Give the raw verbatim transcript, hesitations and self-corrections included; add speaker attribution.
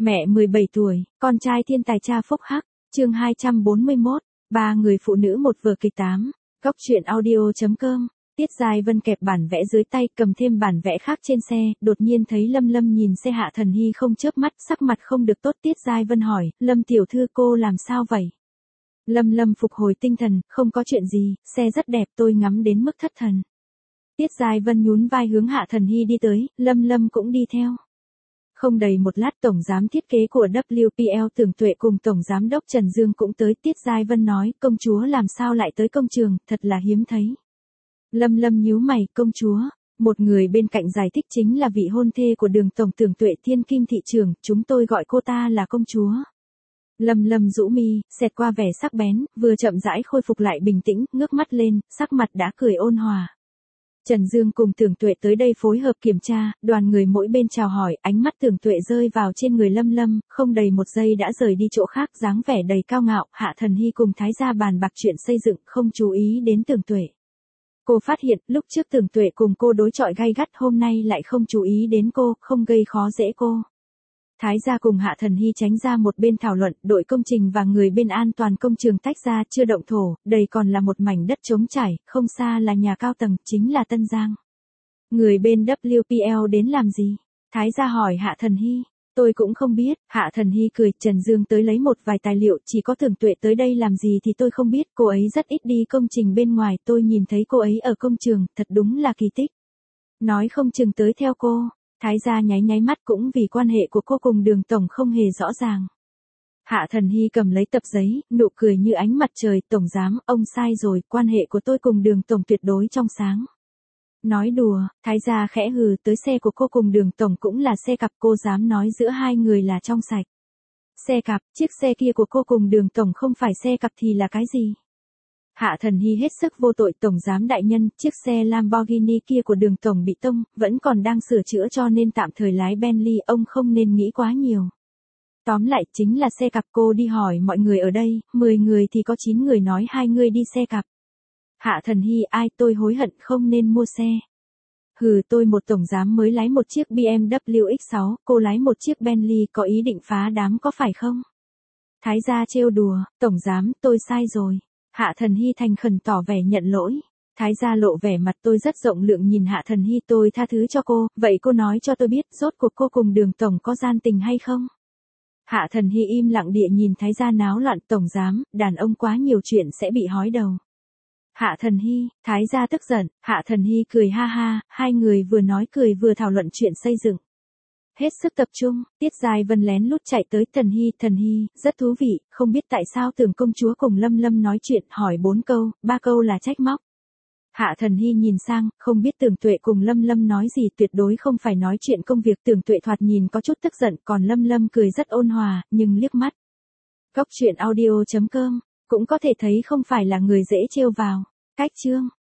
Speaker 1: Mẹ mười bảy tuổi, con trai thiên tài cha phúc hắc, chương hai trăm bốn mươi mốt, ba người phụ nữ một vở kịch tám, góc truyện audio.com, Tiết Giai Vân kẹp bản vẽ dưới tay cầm thêm bản vẽ khác trên xe, đột nhiên thấy Lâm Lâm nhìn xe Hạ Thần Hy không chớp mắt, sắc mặt không được tốt. Tiết Giai Vân hỏi, Lâm tiểu thư cô làm sao vậy? Lâm Lâm phục hồi tinh thần, không có chuyện gì, xe rất đẹp tôi ngắm đến mức thất thần. Tiết Giai Vân nhún vai hướng Hạ Thần Hy đi tới, Lâm Lâm cũng đi theo. Không đầy một lát tổng giám thiết kế của W P L Tưởng Tuệ cùng tổng giám đốc Trần Dương cũng tới. Tiết Giai Vân nói, công chúa làm sao lại tới công trường, thật là hiếm thấy. Lâm Lâm nhíu mày, công chúa, một người bên cạnh giải thích chính là vị hôn thê của Đường tổng Tưởng Tuệ Thiên Kim thị trưởng, chúng tôi gọi cô ta là công chúa. Lâm Lâm rũ mi, xẹt qua vẻ sắc bén, vừa chậm rãi khôi phục lại bình tĩnh, ngước mắt lên, sắc mặt đã cười ôn hòa. Trần Dương cùng Tưởng Tuệ tới đây phối hợp kiểm tra, đoàn người mỗi bên chào hỏi, ánh mắt Tưởng Tuệ rơi vào trên người Lâm Lâm, không đầy một giây đã rời đi chỗ khác, dáng vẻ đầy cao ngạo. Hạ Thần Hy cùng Thái gia bàn bạc chuyện xây dựng, không chú ý đến Tưởng Tuệ. Cô phát hiện, lúc trước Tưởng Tuệ cùng cô đối chọi gay gắt, hôm nay lại không chú ý đến cô, không gây khó dễ cô. Thái gia cùng Hạ Thần Hy tránh ra một bên thảo luận, đội công trình và người bên an toàn công trường tách ra, chưa động thổ, đây còn là một mảnh đất trống trải, không xa là nhà cao tầng, chính là Tân Giang. Người bên W P L đến làm gì? Thái gia hỏi Hạ Thần Hy. Tôi cũng không biết. Hạ Thần Hy cười. Trần Dương tới lấy một vài tài liệu, chỉ có Tưởng Tuệ tới đây làm gì thì tôi không biết, cô ấy rất ít đi công trình bên ngoài, tôi nhìn thấy cô ấy ở công trường, thật đúng là kỳ tích. Nói không chừng tới theo cô. Thái gia nháy nháy mắt, cũng vì quan hệ của cô cùng Đường tổng không hề rõ ràng. Hạ Thần Hy cầm lấy tập giấy, nụ cười như ánh mặt trời, tổng giám, ông sai rồi, quan hệ của tôi cùng Đường tổng tuyệt đối trong sáng. Nói đùa, Thái gia khẽ hừ, tới xe của cô cùng Đường tổng cũng là xe cặp, cô dám nói giữa hai người là trong sạch. Xe cặp, chiếc xe kia của cô cùng Đường tổng không phải xe cặp thì là cái gì? Hạ Thần Hy hết sức vô tội, tổng giám đại nhân, chiếc xe Lamborghini kia của Đường tổng bị tông, vẫn còn đang sửa chữa cho nên tạm thời lái Bentley, ông không nên nghĩ quá nhiều. Tóm lại chính là xe cặp. Cô đi hỏi mọi người ở đây, mười người thì có chín người nói hai người đi xe cặp. Hạ Thần Hy, ai, tôi hối hận không nên mua xe. Hừ, tôi một tổng giám mới lái một chiếc B M W X sáu, cô lái một chiếc Bentley, có ý định phá đám có phải không? Thái gia trêu đùa, tổng giám, tôi sai rồi. Hạ Thần Hy thành khẩn tỏ vẻ nhận lỗi. Thái gia lộ vẻ mặt tôi rất rộng lượng nhìn Hạ Thần Hy, tôi tha thứ cho cô, vậy cô nói cho tôi biết, rốt cuộc cô cùng Đường tổng có gian tình hay không? Hạ Thần Hy im lặng địa nhìn Thái gia náo loạn, tổng giám, đàn ông quá nhiều chuyện sẽ bị hói đầu. Hạ Thần Hy, Thái gia tức giận. Hạ Thần Hy cười ha ha, hai người vừa nói cười vừa thảo luận chuyện xây dựng. Hết sức tập trung, Tiết Giai Vân lén lút chạy tới. Thần Hy, Thần Hy, rất thú vị, không biết tại sao Tưởng công chúa cùng Lâm Lâm nói chuyện, hỏi bốn câu, ba câu là trách móc. Hạ Thần Hy nhìn sang, không biết Tưởng Tuệ cùng Lâm Lâm nói gì, tuyệt đối không phải nói chuyện công việc. Tưởng Tuệ thoạt nhìn có chút tức giận, còn Lâm Lâm cười rất ôn hòa, nhưng liếc mắt. Góc truyện audio.com, cũng có thể thấy không phải là người dễ trêu vào. Cách chương.